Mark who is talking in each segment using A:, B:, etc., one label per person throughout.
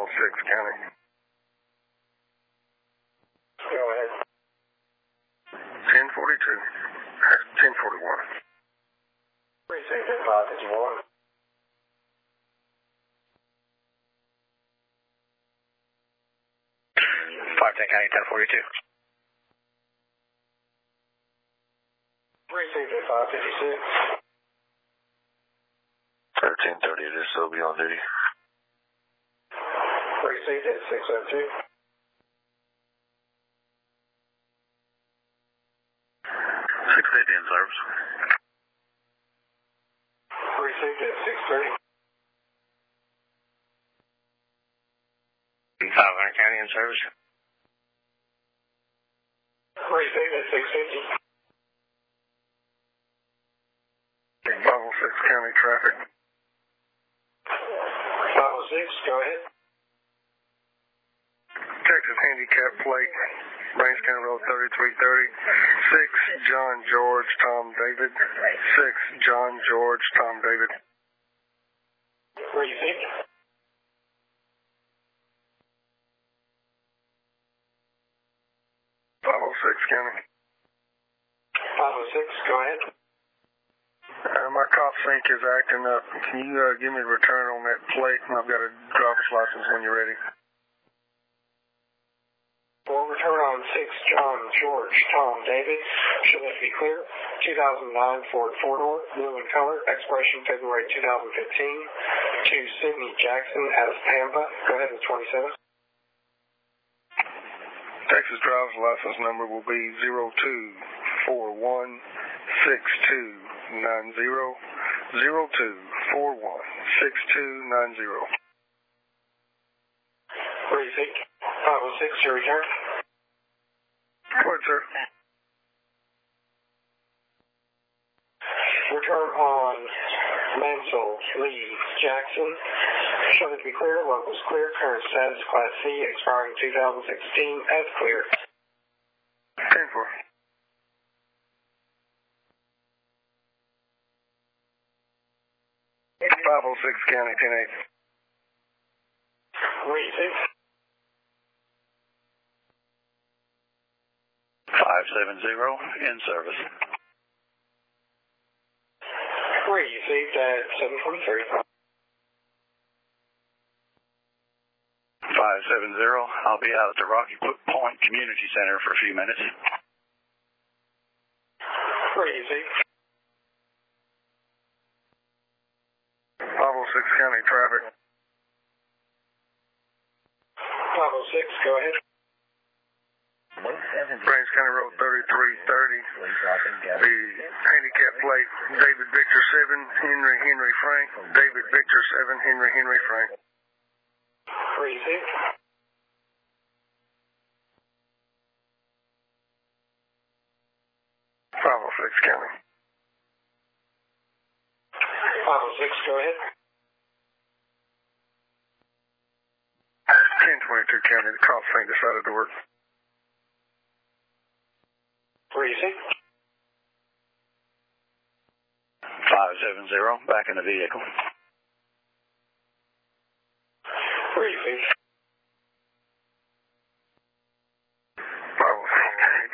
A: 506 County.
B: Go ahead.
A: 1042. 1041.
B: Precinct 551.
C: County 1042.
B: Precinct 556.
A: 1330 it is, so be on duty.
B: Precinct 602.
A: 650 in service.
B: Precinct 630.
C: 500 County in service.
B: Precinct 650.
A: 506 County traffic.
B: 506, go ahead.
A: Texas handicap plate. Range County Road 3330. 6 John George Tom David. 6 John George Tom David.
B: Precinct.
A: 506 County.
B: 506, go ahead.
A: My cop sync is acting up. Can you give me a return on that plate? I've got a driver's license when you're ready.
B: We'll return on 6 John George Tom David. Should that be clear? 2009 Ford 4-door, blue in color, expiration February 2015. To Sydney Jackson out of Tampa. Go ahead with 27.
A: Texas driver's license number will be 02416290. 02416290.
B: Precinct 506, your return.
A: What, sir?
B: Return on Mansell Lee Jackson. Show that to be clear. Locals clear. Current status Class C, expiring 2016 as clear.
A: 10-4. 506 County 10-8.
B: Receive.
C: 570 in service.
B: Received at 7:23.
C: 570. I'll be out at the Rocky Point Community Center for a few minutes.
B: Received.
A: 506 County traffic.
B: 506, go ahead.
A: Range County Road 3330. The handicap plate, David Victor 7, Henry Frank. David Victor 7, Henry Frank.
B: Received.
A: 506 County.
B: 506, go ahead.
A: 1022 County, the cop sync decided to work.
B: Received.
C: 570, back in the vehicle.
B: Received.
A: 506 County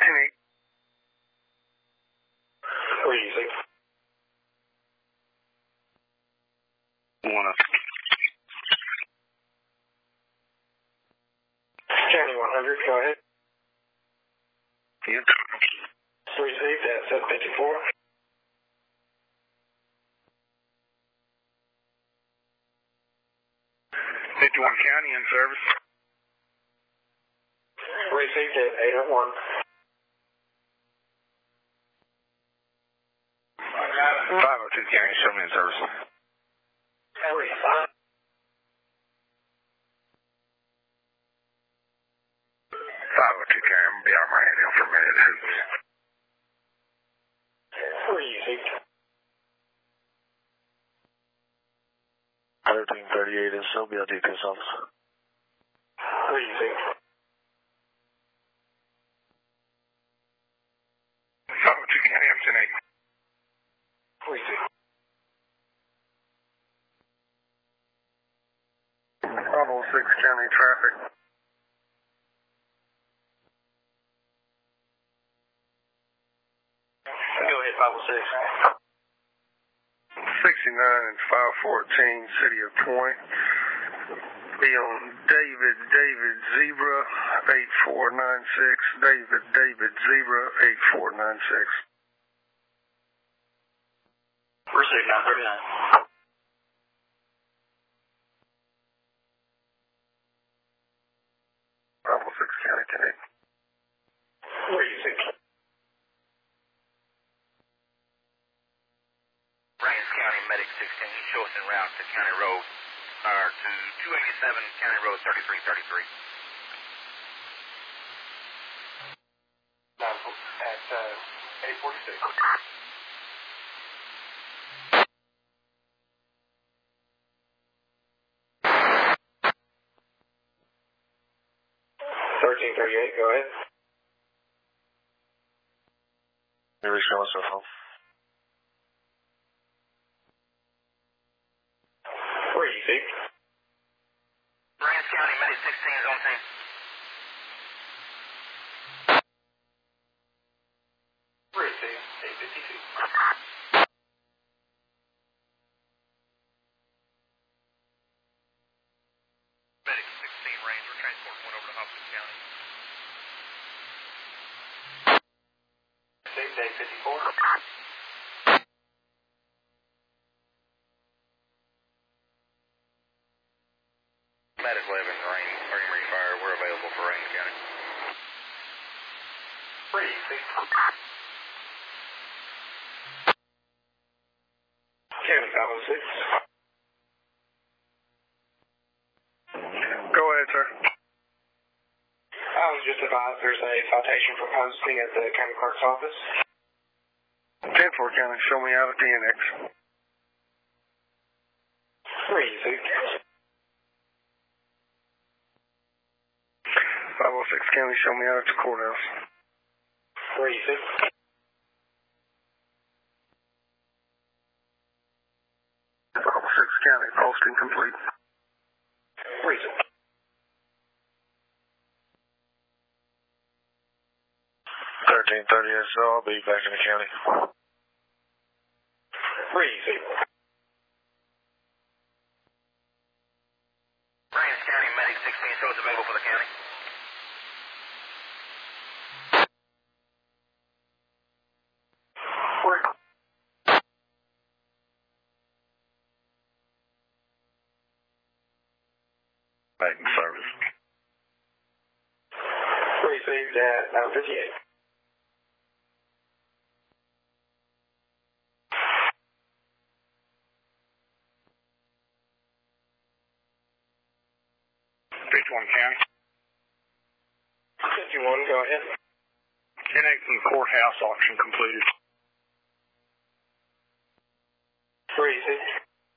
A: 10-8.
B: Received.
C: 1
B: County 100, go ahead.
A: Yep.
B: Received at 7:54.
A: 51 County in service.
B: Received at 8:01.
A: 502 County, show me in service. 502 County, I'm gonna be out my hand for a minute.
B: Received.
A: 1338 is Sobel DPS officer.
B: Received.
A: 502 County, I'm 10-8.
B: Received.
A: 506 County traffic.
B: Go ahead, 506.
A: 69 and 514, City of Point. Be on David Zebra 8496. David Zebra 8496.
B: Received 939.
A: Bravo 6 County 10.
B: Where are you, 6?
D: Rains County Medic 16, show us en route to County Road, or to 287 County Road 3333.
B: At 846. Go ahead.
A: Here we go, my cell phone.
B: Where are you, Steve?
D: Rains County Medic 16 is on scene.
B: Where is Steve? 852.
D: Medic 16 Rains, we're transporting one over to Hopkins County.
B: Steve, day 54.
D: Medic 11, Rain Fire, we're available for Rains County.
B: Where are you, Steve? County 506.
A: Go ahead, sir.
B: I was just advised there's a citation for posting at the county clerk's office.
A: 10-4 County, show me out at the NX.
B: Where are you, Steve?
A: 506 County, show me out at the courthouse.
B: Where are you, Steve?
A: 506 County, posting complete.
B: Where are you, Steve?
A: 1330 SO, I'll be back in the county.
B: Where are you, Steve?
D: Rains County Medic 16, show us available for the county.
B: Where?
A: Back in service.
B: Where are you, Steve? At 958.
A: County.
B: 51, go ahead.
A: NX and courthouse auction completed.
B: Where are you, Steve?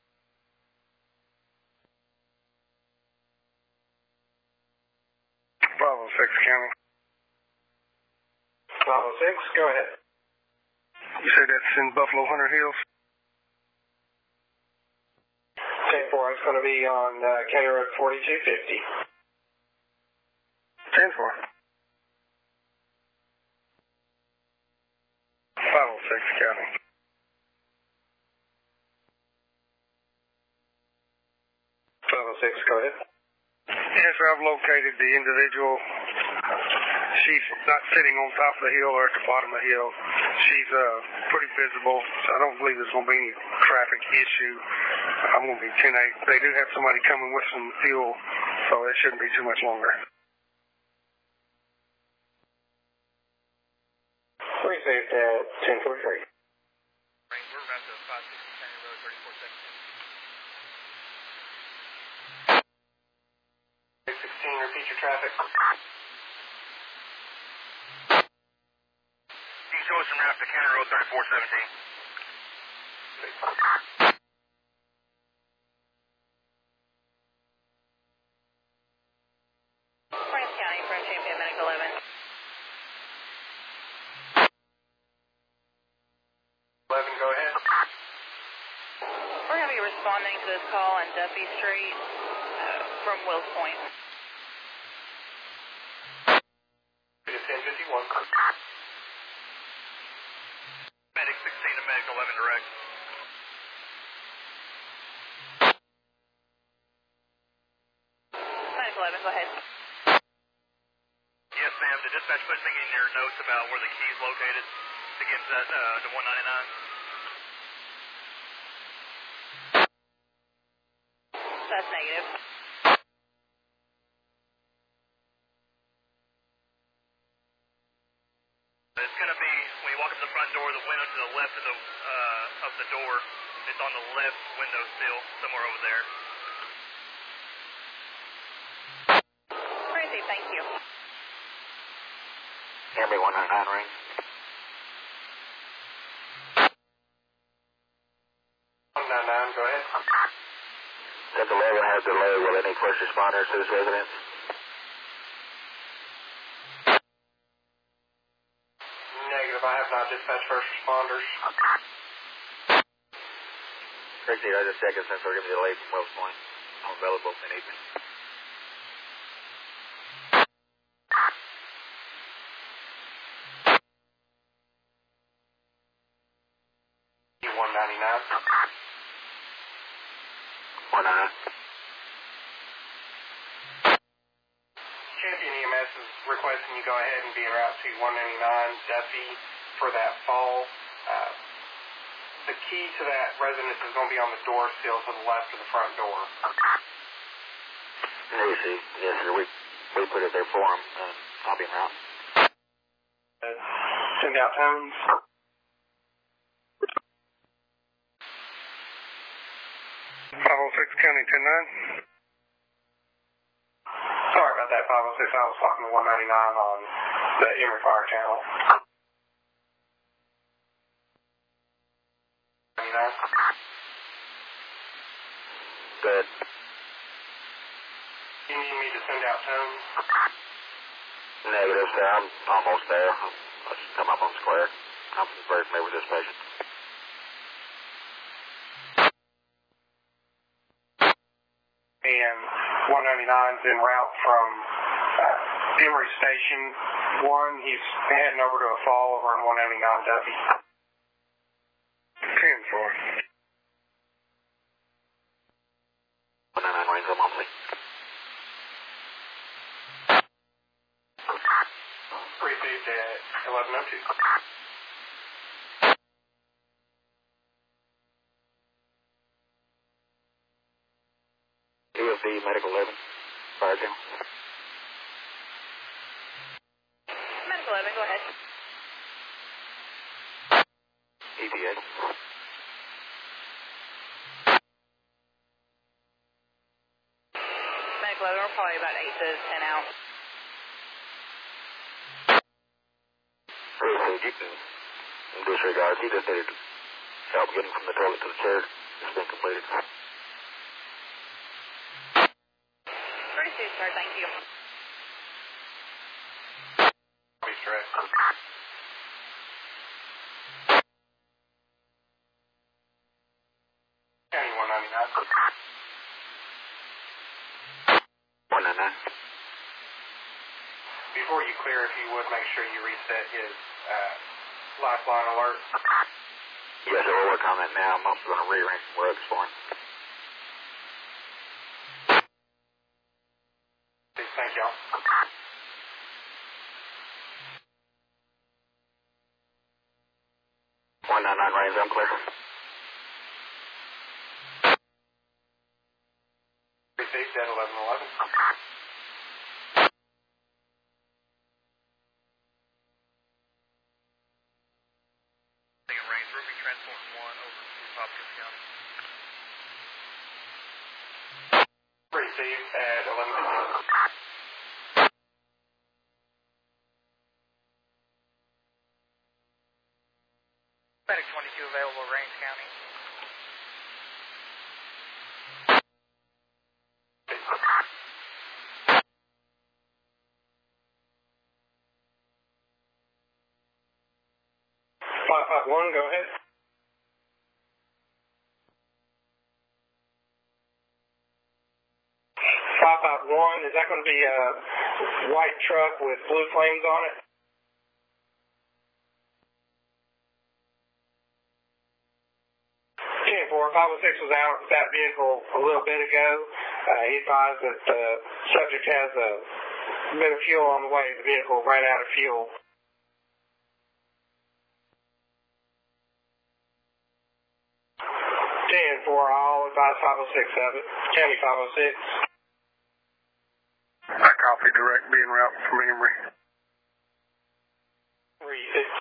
A: 506 County.
B: 506, go ahead.
A: You say that's in Buffalo Hunter Hills?
B: 10-4, it's going to be on County Road 4250.
A: 10-4. 506 County.
B: 506, go ahead.
A: Yes, sir, I've located the individual. She's not sitting on top of the hill or at the bottom of the hill. She's pretty visible, so I don't believe there's going to be any traffic issue. I'm going to be 10-8. They do have somebody coming with some fuel, so it shouldn't be too much longer.
B: Where are you, Steve? At 1043.
D: Rains, we're about to 560 County Road 3417.
B: 16, repeat your traffic.
D: You can show us en route to County Road 3417.
E: Rains County, French Champion Medic 11.
B: 11, go ahead.
E: We're going to be responding to this call on Duffy Street from Wills Point.
B: It's 1051.
D: Medic 16 to Medic 11 direct.
E: Medic 11, go ahead.
D: Yes, ma'am. Did dispatch put anything in your notes about where the key is located to get to that to 199?
E: That's negative.
D: It's going to be, when you walk up to the front door, the window to the left of the door. It's on the left window sill, somewhere over there.
E: Crazy, thank you.
C: Camry 199 ring.
B: 199, go ahead.
C: Does 11 have delay? Will any first responders to this residence?
B: Negative, I have not dispatched first responders.
C: Appreciate it. I just checking since we're going to be delayed from Wells Point. I'm available if they need me.
B: E199.
C: 199.
B: Champion EMS is requesting you go ahead and be en route to 199 Duffy for that fall. The key to that residence is going to be on the door sill to the left of the front door.
C: Easy. Yes, sir. We put it there for him. I'll be en route.
B: Send out tones.
A: County 10-9.
B: Sorry about that, 506. I was talking to 199 on the Emory Fire channel. 99.
C: Good.
B: You need me to send out tones?
C: Negative, sir. I'm almost there. Let's come up on square. I'm very familiar with this patient.
B: And 199's en route from Emory Station 1. He's heading over to a fall over on 199 Duffy.
A: 10-4.
C: 199 range on monthly.
B: Received at 1102.
C: EFD Medical 11. Fire team.
E: Medic 11, go ahead.
C: ETA.
E: Medic 11, we're probably about 8 to 10 out.
C: Received. You can disregard. He just needed help getting from the toilet to the chair. It's been completed.
E: Received, sir, thank you.
B: Please direct. County 199.
C: 199.
B: Before you clear, if you would, make sure you reset his lifeline alert.
C: Yes, sir. We'll work on that now. I'm also going to rearrange some rugs for him.
B: Thank y'all.
C: 199 range, I'm clear.
B: Received at 1111.
D: Range roofing transport 1 over to Hopkins County.
B: Received at 1115.
D: Medic 22 available, Range County.
B: One, go ahead. Is that going to be a white truck with blue flames on it? 10-4, 506 was out with that vehicle a little bit ago. He advised that the subject has a bit of fuel on the way. The vehicle ran out of fuel. 10-4, I'll advise 506 of it. County 506.
A: I copy direct being route from Emory.
B: 36.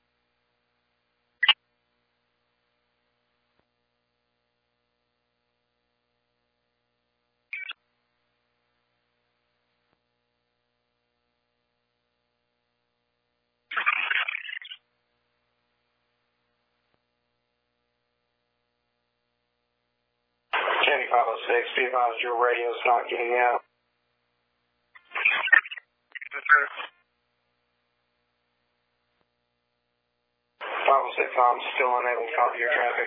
B: County 506, be advised your radio's not getting out. 506, I'm still unable to copy your traffic.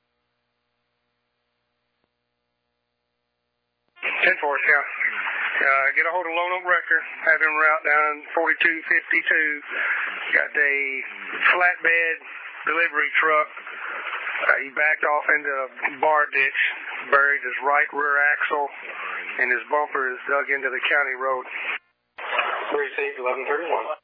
A: 10-4, yeah. Get a hold of Lone Oak Wrecker. Have him route down 4252. Got a flatbed delivery truck. He backed off into a bar ditch, buried his right rear axle, and his bumper is dug into the county road.
B: Received 1131.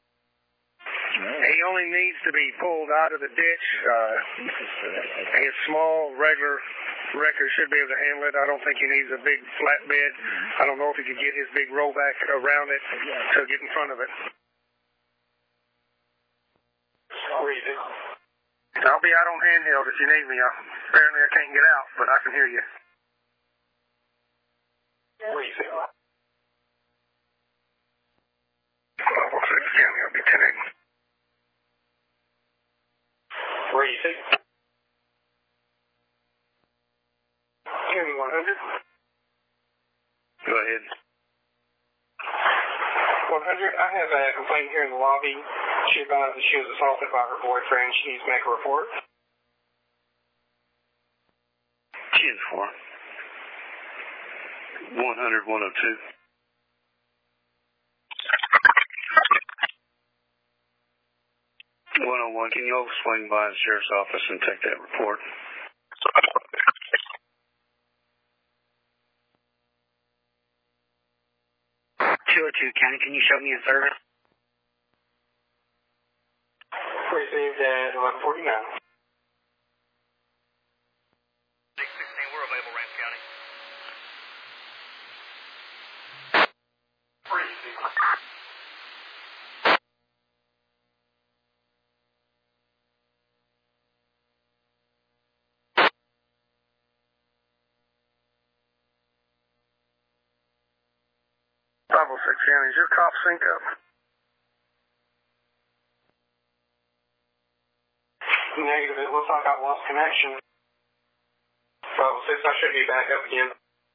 A: He only needs to be pulled out of the ditch. His small, regular wrecker should be able to handle it. I don't think he needs a big flatbed. I don't know if he could get his big rollback around it to get in front of it.
B: Received.
A: I'll be out on handheld if you need me. Apparently I can't get out, but I can hear you.
B: Received.
A: 506 County, I'll be 10-8.
B: Received. County 100.
A: Go ahead.
B: 100, I have a complaint here in the lobby. She advised that she was assaulted by her boyfriend. She needs to make a report.
A: 10-4. 100, 102. Can you all swing by the sheriff's office and take that report?
F: 202 County, can you show me a service?
B: Received at 1149.
D: 616, we're available, Ramsey County.
B: Received.
A: County, is your cop sync up?
B: Negative, it looks like I've lost connection. 506, I should be back up again.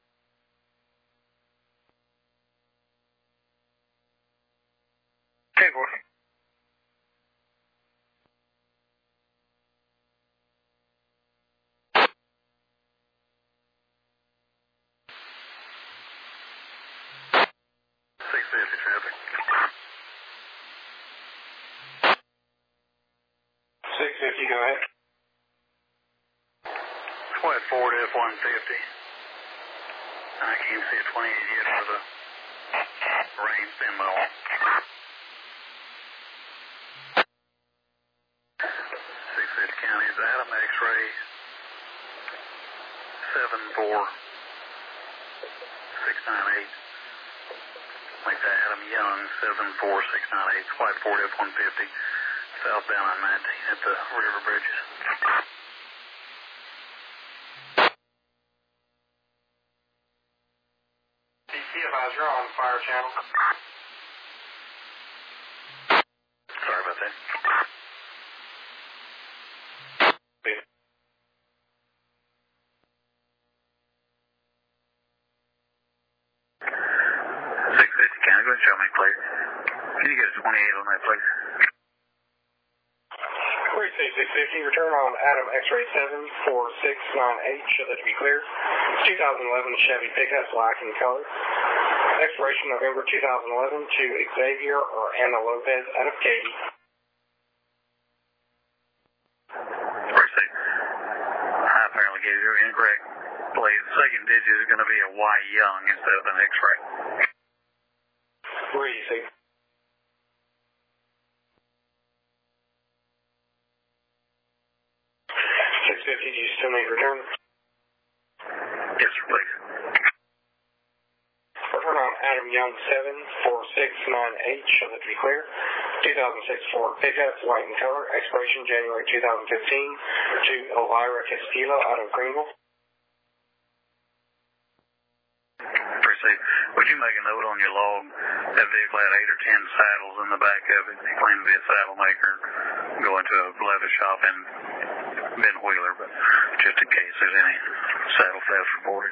A: Okay, boy. Traffic.
B: 650, go ahead.
A: 24 to F-150. I can't see a 28 yet for the rain stand by. 650 County is Adam X-ray 74698. Like that, Adam Young, 74698, Flight 40 F-150, southbound on 19 at the river bridges.
B: DC advisor on fire channel.
A: Sorry about that. 650 County, go ahead and show me, please. Can you get a 28 on that, please?
B: 650, return on Adam X-ray 74698, show that to be clear. 2011 Chevy pickup, black in color. Expiration November 2011 to Xavier or Anna Lopez out of Katy.
G: Proceed. I apparently gave you incorrect. Please, the second digit is going to be a Y Young instead of an X-ray.
B: Where do you see? 650, do you still need return?
G: Yes, sir, please.
B: Return on Adam Young 74698, show that to be clear. 2006 Ford pickup, white in color, expiration January 2015 to Elvira Castillo out of Greenville.
G: Proceed. Would you make a note on your log? That vehicle had 8 or 10 saddles in the back of it. He claimed to be a saddle maker, going to a leather shop in Ben Wheeler, but just in case there's any saddle theft reported.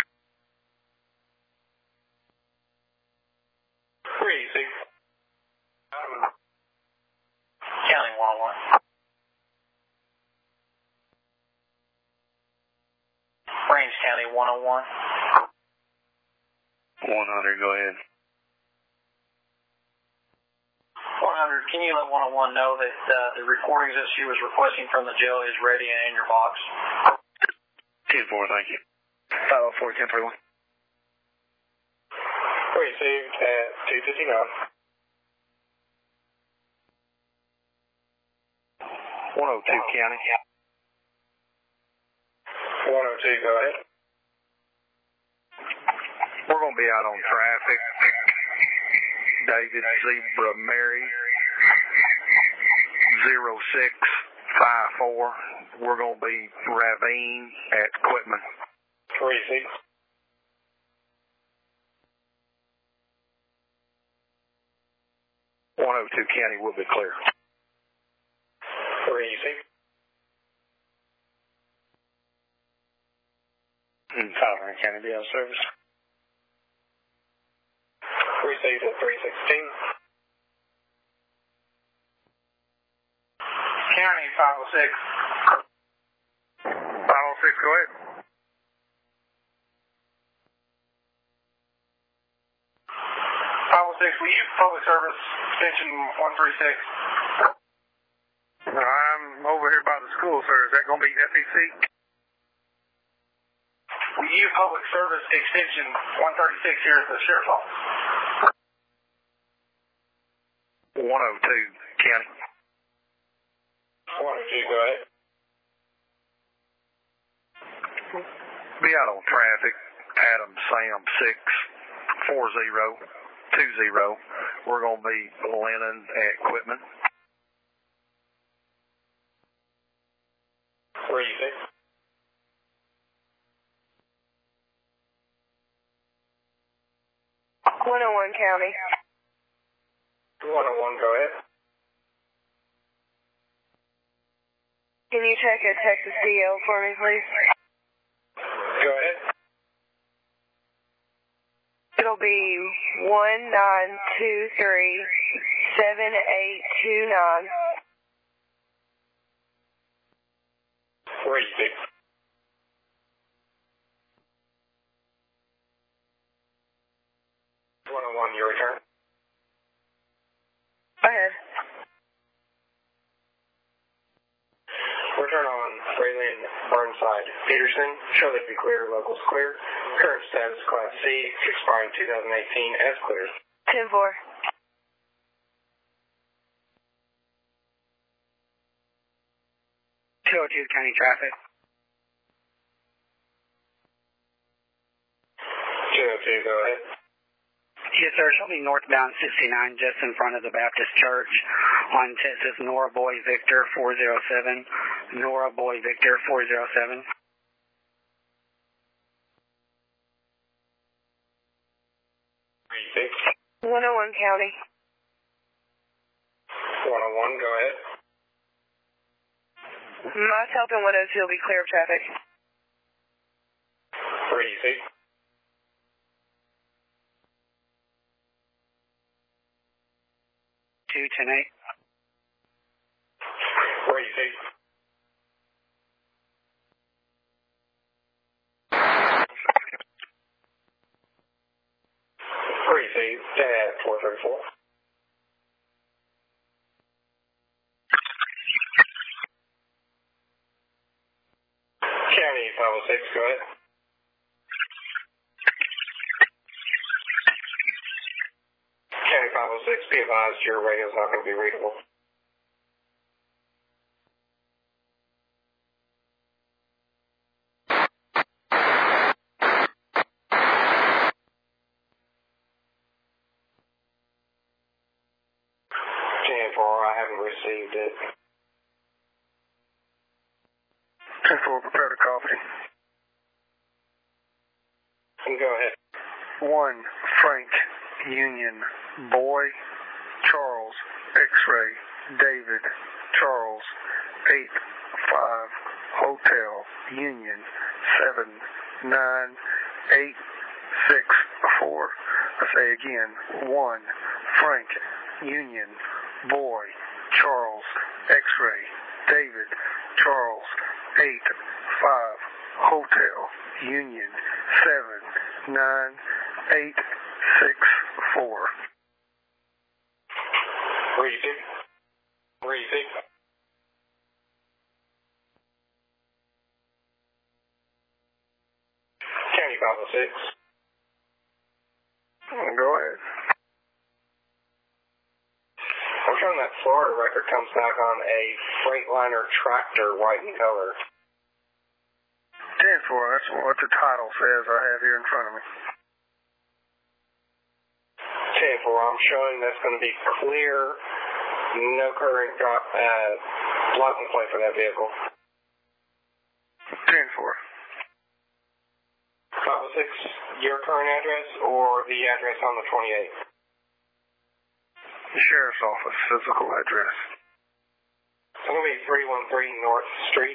B: Where do you see?
F: County 101. Range County 101.
G: 100, go ahead.
F: 100, can you let 101 know that the recordings that she was requesting from the jail is ready and in your box?
G: 10-4, thank you. 504, 1031.
B: Received at 259.
G: 102 County.
B: 102, go ahead.
A: We're going to be out on traffic. David Zebra Mary 0654. We're going to be Ravine at Quitman.
B: Receive.
A: County will be clear.
B: Receive.
G: 500 County, be out of service.
B: Received at 316.
F: County 506.
A: 506, go ahead.
F: 506, will you public service extension 136?
A: I'm over here by the school, sir. Is that going to be FEC?
F: Will you public service extension 136 here at the sheriff's office?
A: 102 County.
B: 102, go ahead.
A: Be out on traffic. Adam Sam 64020. We're going to be Lennon at Quitman.
B: Receive.
E: 101 County.
B: 101, go ahead.
E: Can you check a Texas DL for me, please?
B: Go ahead.
E: It'll be 19237829.
B: Receive. 101, your return.
E: Go ahead.
B: Return on Braylon Burnside Peterson. Show that be clear, locals clear. Current status Class C, expiring 2018 as clear.
E: 10-4.
F: County traffic.
B: 202, go ahead.
F: Yes, sir. Show me northbound 69 just in front of the Baptist Church on Texas. Nora Boy Victor 407. Nora Boy Victor 407.
B: Receive.
E: 101 County.
B: 101, go ahead.
E: Myself and 102 will be clear of traffic.
B: Receive.
F: 210-8.
B: Receive. Receive at 434. County 506, go ahead. County 506, be advised your radio is not going to be readable. I haven't received it.
A: 10-4, prepare to copy.
B: Go ahead.
A: 1, Frank, Union, Boy, Charles, X-Ray, David, Charles, 8-5, Hotel, Union, 7-9, 8-6-4. I say again, 1, Frank, Union, Boy, Charles, X-Ray, David, Charles, 8-5, Hotel, Union, 7-9, 8-6-4.
B: Receive. County 506.
A: Go ahead.
B: I'm showing that Florida record comes back on a Freightliner tractor, white in color.
A: 10-4, that's what the title says I have here in front of me.
B: 10-4, I'm showing that's going to be clear, no current license plate for that vehicle.
A: 10-4.
B: 506, your current address or the address on the 28th?
A: The Sheriff's Office, physical address.
B: It's going to be 313 North Street.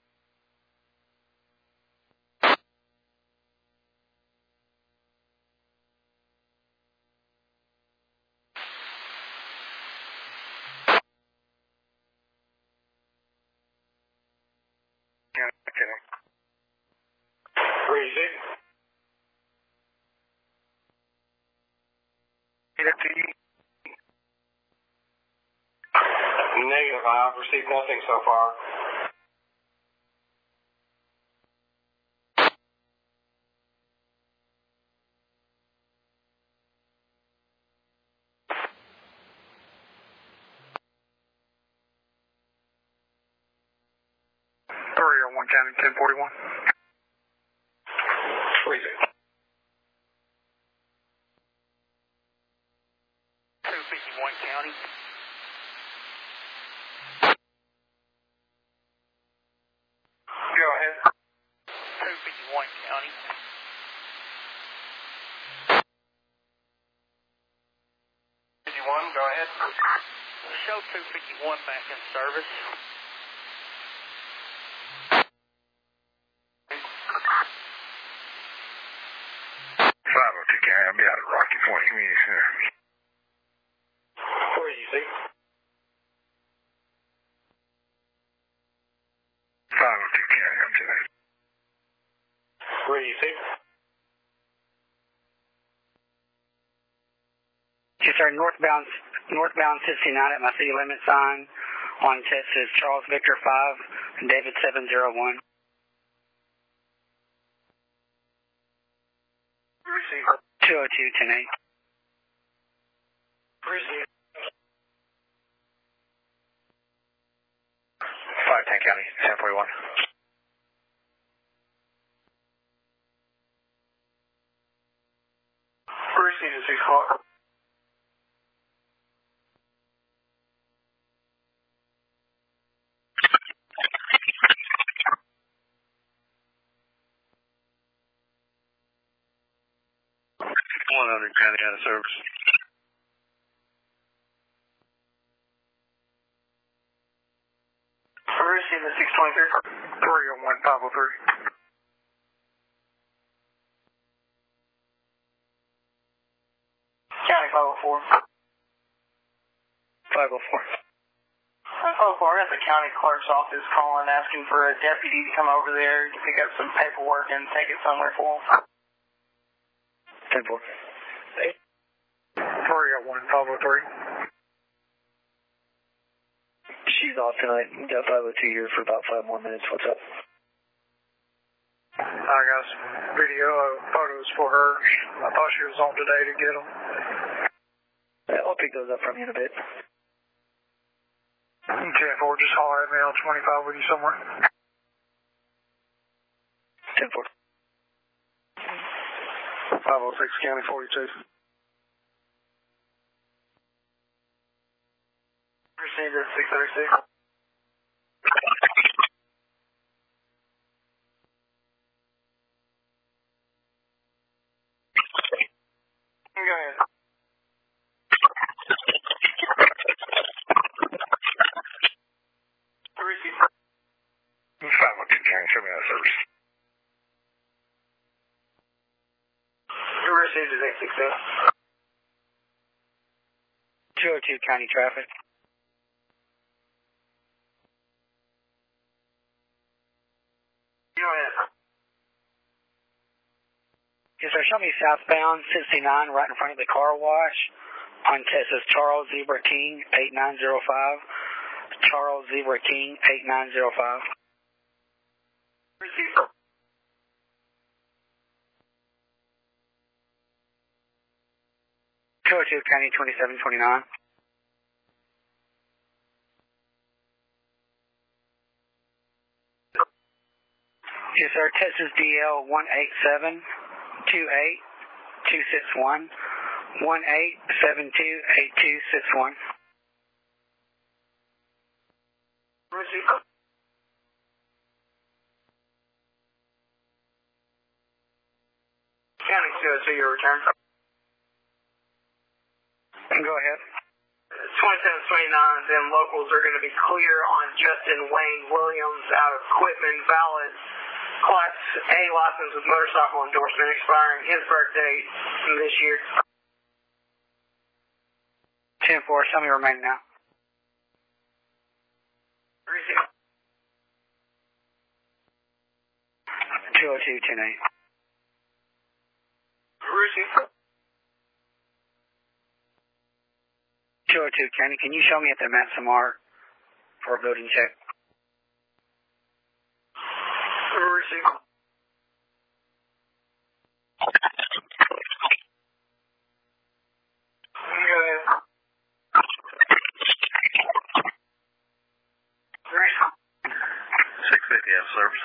B: Receive. Negative, I've received nothing so far.
A: County 1041.
B: Receive.
D: 251 County.
B: Go ahead.
D: 251 County.
B: Go ahead.
D: Show 251 back in service.
A: 502 County, I'll be out at Rocky Point Community Center.
B: Where do you see?
A: 502 County, I'm today.
B: Where do you see?
F: Yes, sir. Northbound 69 at my city limit sign on Texas. Charles Victor 5, David 701.
B: Receive.
F: 202 10-8.
B: Receive.
C: 510 County, 1041.
B: Receive at 6 o'clock.
C: County out of service.
B: Receive at 623.
A: 301 503.
B: County 504.
F: 504.
B: 504 at the county clerk's office calling, asking for a deputy to come over there to pick up some paperwork and take it somewhere for him.
F: 10-4.
A: in 503.
H: She's off tonight. Got 502 here for about 5 more minutes. What's up?
A: I got some video photos for her. I thought she was on today to get them.
H: Yeah, I'll pick those up from you in a bit.
A: 10-4, just holler at me on 25 with you somewhere.
H: 10-4.
A: 506 County 42.
H: Received at 636.
B: Go ahead.
A: Receive. 502 County, show me that service.
B: You received at 867.
F: 202 County traffic.
B: Go ahead.
F: Yes, sir. Show me southbound 69 right in front of the car wash on Texas. Charles Zebra King 8905. Charles Zebra King 8905.
B: Receive.
F: 202 County 2729. Yes, sir. Texas DL 18728-261. 18728261.
B: Receive. County 202, your return.
F: Go ahead.
B: 2729, then locals are going to be clear on Justin Wayne Williams out of Quitman Valid. Class A license with motorcycle endorsement expiring his birthday this year.
F: 10-4. Show me remaining now.
B: Receive.
F: 202 10-8.
B: Receive.
F: 202 County, can you show me at the Matsamar for a building check?
B: Receive. Go ahead. Receive.
G: 650 out of service.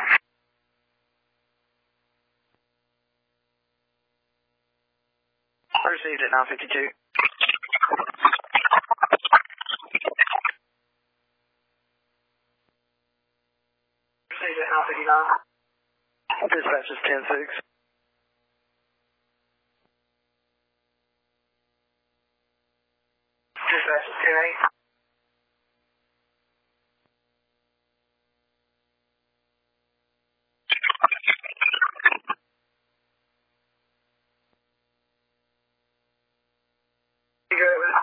H: Received at 952.
B: Received at 959.
H: Dispatch is 10-6.
B: Dispatch is 10-8. You go with it.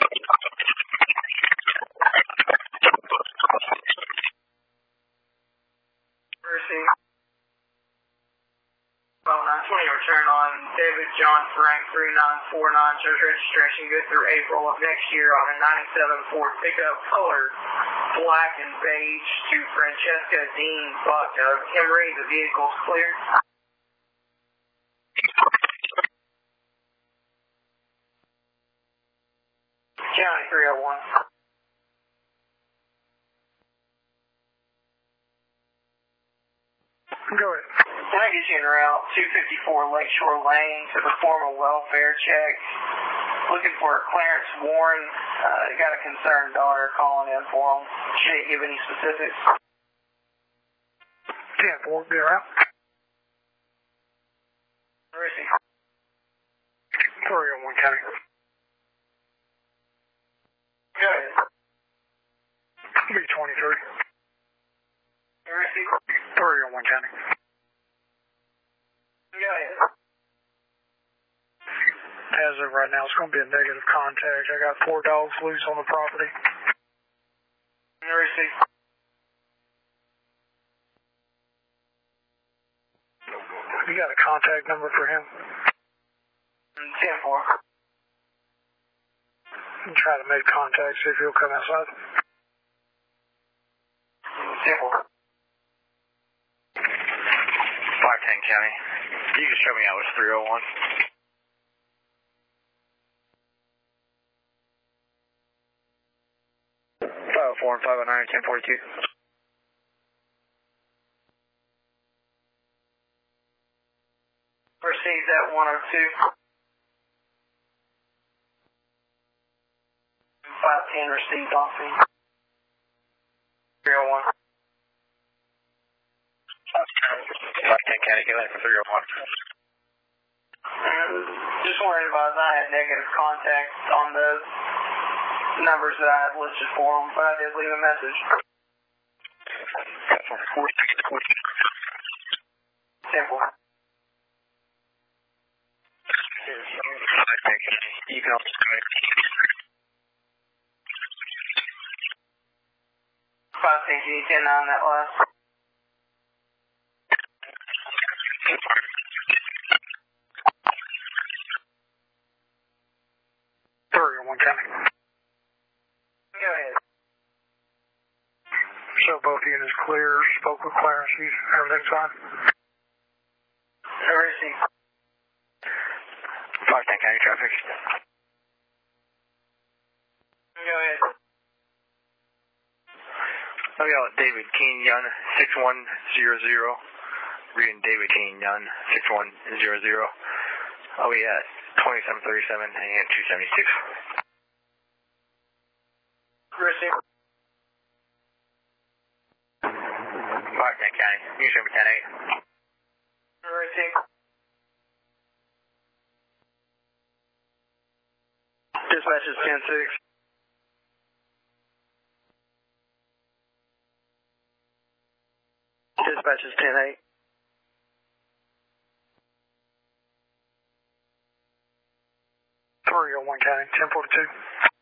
B: Receive. 920 return on David John Frank 3949, shows registration good through April of next year on a 97 Ford pickup, color black and beige, to Francesca Dean Bogda of Emory. The vehicle's cleared. County 301.
A: Go ahead.
B: Can I get you en route 254 Lakeshore Lane to perform a welfare check? Looking for Clarence Warren. Got a concerned daughter calling in for him. Should he give any specifics?
A: 10-4, get around.
B: Receive.
A: 301 County.
B: Go ahead.
A: B23.
B: Receive.
A: 301 County.
B: Go ahead.
A: As of right now, it's going to be a negative contact. I got 4 dogs loose on the property.
B: Receive.
A: You got a contact number for him?
B: 10-4.
A: Try to make contact, see if he'll come outside.
C: 510 County. You can show me how it's 301.
H: Four and 509, 1042.
B: Received at 102. 510 received off me. 301.
C: 510 County, get that for 301.
B: Just wanted to advise I had negative contact on those numbers that I had listed for them, but I did leave a message. 10-4.
C: You can also come in.
B: 510G, 10-9 that last.
A: One County.
B: Go ahead.
A: So both units clear, spoke with Clarence, everything's fine?
B: Receive.
C: 510 County traffic.
B: Go ahead.
C: Oh yeah, David Keen Yun, 6100. Reading David Keen Yun, 6100. Oh yeah, 2737 and 276.
B: Receive.
C: 510 County, you show me 10-8.
B: Receive.
H: Dispatch is 10-6. Dispatch is 10-8.
A: 301 County, 1042.